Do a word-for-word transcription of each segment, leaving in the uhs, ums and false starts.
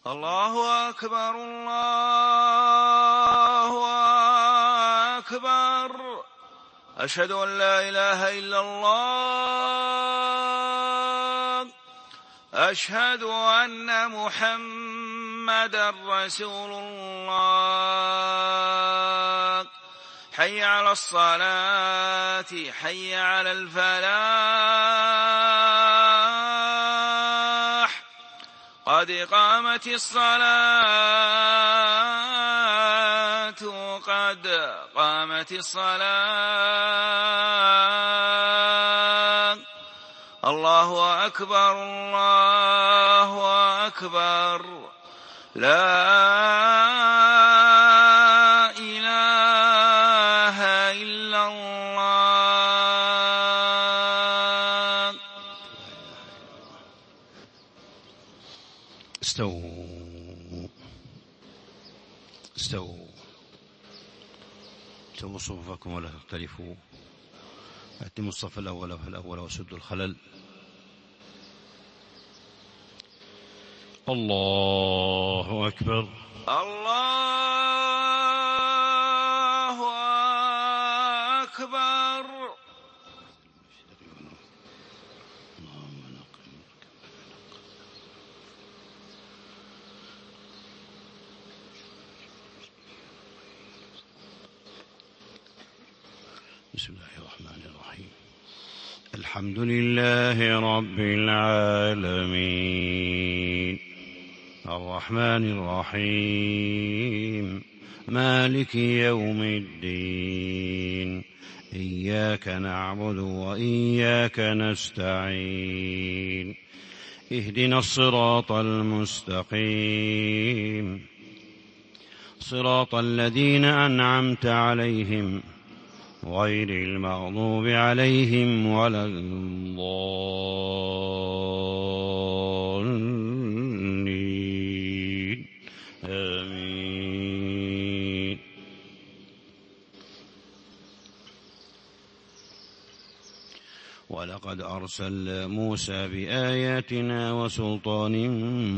الله أكبر الله أكبر. أشهد أن لا إله إلا الله. أشهد أن محمدا رسول الله. حي على الصلاة حي على الفلاح. قد قامت الصلاة قد قامت الصلاة. الله أكبر الله أكبر. لا إله إلا الله. استووا استووا استووا صفوفكم ولا تختلفوا. أتموا الصف الأول فالأول وسدوا الخلل. الله أكبر الله أكبر. بسم الله الرحمن الرحيم. الحمد لله رب العالمين الرحمن الرحيم مالك يوم الدين. إياك نعبد وإياك نستعين. اهدنا الصراط المستقيم صراط الذين أنعمت عليهم غير المغضوب عليهم ولا الضالين. آمين. ولقد أرسلنا موسى بآياتنا وسلطان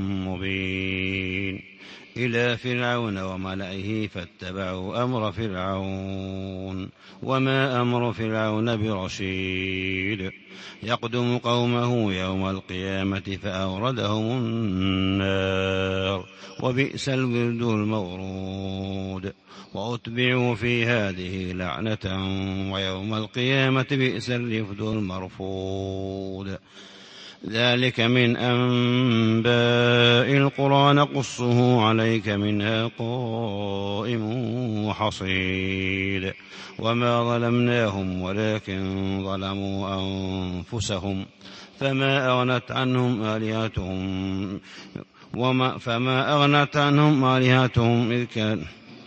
مبين إلى فرعون وملئه فاتبعوا أمر فرعون وما أمر فرعون برشيد. يقدم قومه يوم القيامة فأوردهم النار وبئس الورد المورود. وأتبعوا في هذه لعنة ويوم القيامة بئس الرفد المرفود. ذلك من أنباء القرى نقصه عليك منها قائم وحصيد. وما ظلمناهم ولكن ظلموا أنفسهم فما أغنت عنهم آلهتهم وما فما أغنت عنهم آلهتهم إذ كان.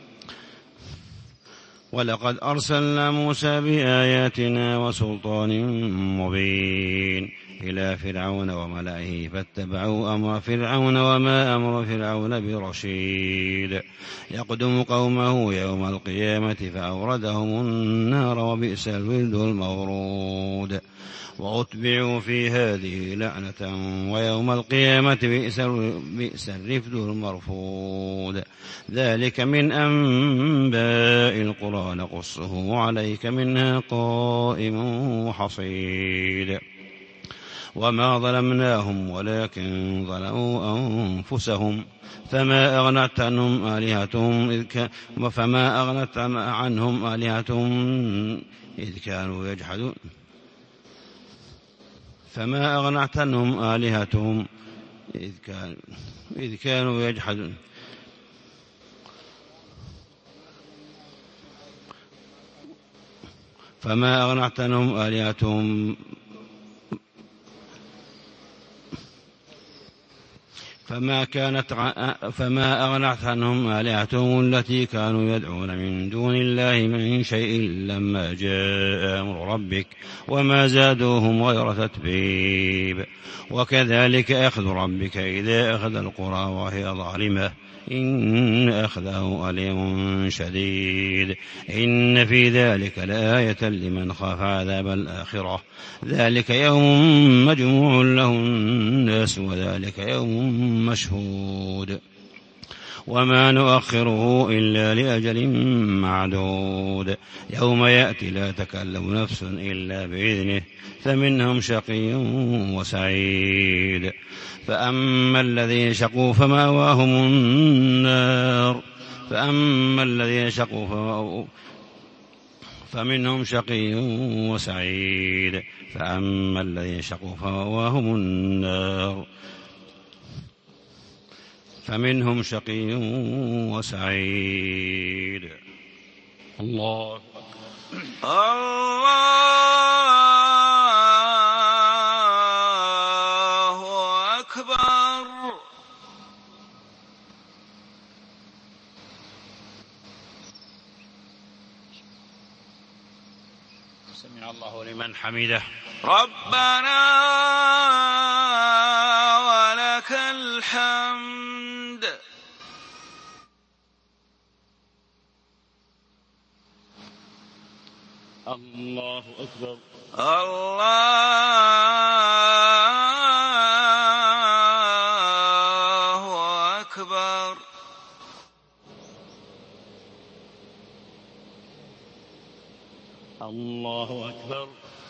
ولقد أرسلنا موسى بآياتنا وسلطان مبين إلى فرعون وملئه فاتبعوا أمر فرعون وما أمر فرعون برشيد. يقدم قومه يوم القيامة فأوردهم النار وبئس الورد المورود. وأتبعوا في هذه لعنة ويوم القيامة بئس الرفد المرفود. ذلك من أنباء القرى نقصه عليك منها قائم وحصيد. وما ظلمناهم ولكن ظلموا أنفسهم فما أغنت عنهم آلهتهم إذ كان فما أغنت عنهم آلهتهم إذ كانوا يجحدون فما أغنت عنهم آلهتهم إذ كانوا إذ كانوا يجحدون فما أغنت عنهم آلهتهم فما كانت فما أغنت عنهم آلهتهم التي كانوا يدعون من دون الله من شيء لما جاء أمر ربك وما زادوهم غير تتبيب. وكذلك أخذ ربك إذا أخذ القرى وهي ظالمة إن أخذه أليم شديد. إن في ذلك لآية لمن خاف عذاب الآخرة. ذلك يوم مجموع له الناس وذلك يوم مشهود. وما نؤخره إلا لأجل معدود يوم يأتي لا تكلم نفس إلا بإذنه فمنهم شقي وسعيد فأما الذين شقوا فمأواهم النار فأما الذين شقوا فمأواهم فمنهم شقي وسعيد فأما الذين شقوا فمأواهم النار فمنهم شقي وسعيد. الله الله أكبر. سمع الله لمن حمده. ربنا ولك الحمد. الله أكبر. الله أكبر. الله أكبر.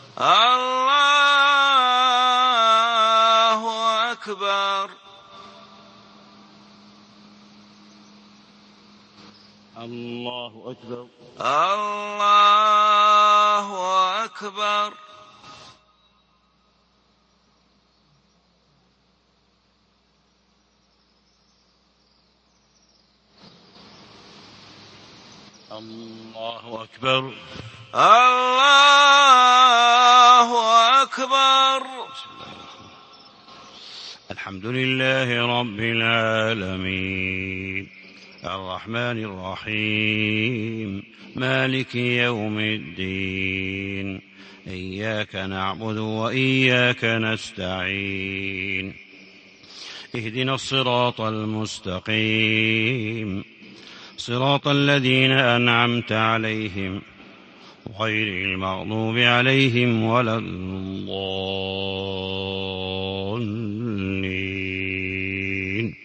الله أكبر. الله أكبر. الله أكبر. الله أكبر. الله أكبر. الحمد لله رب العالمين الرحمن الرحيم مالك يوم الدين إياك نعبد وإياك نستعين اهدنا الصراط المستقيم صراط الذين أنعمت عليهم غير المغضوب عليهم ولا الضالين.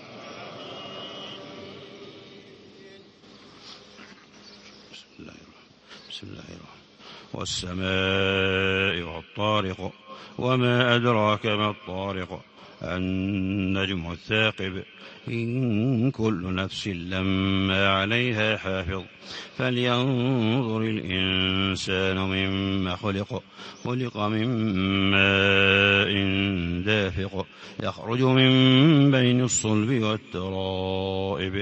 بسم الله الرحمن والسماء والطارق وما أدراك ما الطارق النجم الثاقب إن كل نفس لما عليها حافظ فلينظر الإنسان مما خلق خلق من ماء دافق يخرج من بين الصلب والترائب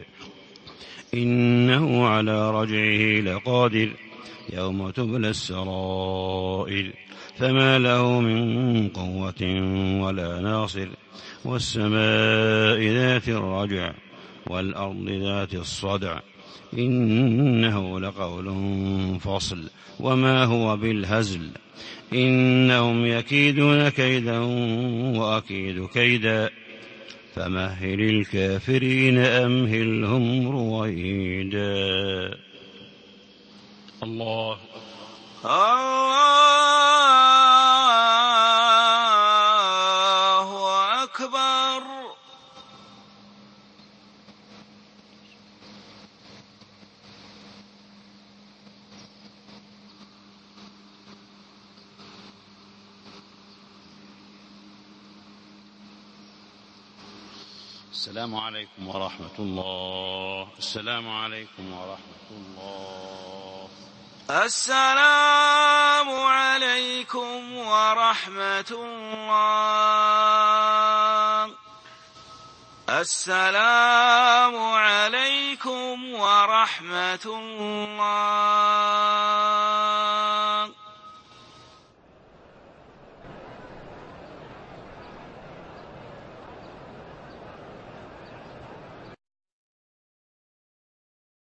إنه على رجعه لقادر يوم تبلى السرائر فما له من قوة ولا ناصر والسماء ذات الرجع والأرض ذات الصدع إنه لقول فصل وما هو بالهزل إنهم يكيدون كيدا وأكيد كيدا فمهل الكافرين أمهلهم رويدا. الله الله أكبر. السلام عليكم ورحمة الله. السلام عليكم ورحمة الله. السلام عليكم ورحمة الله. السلام عليكم ورحمة الله.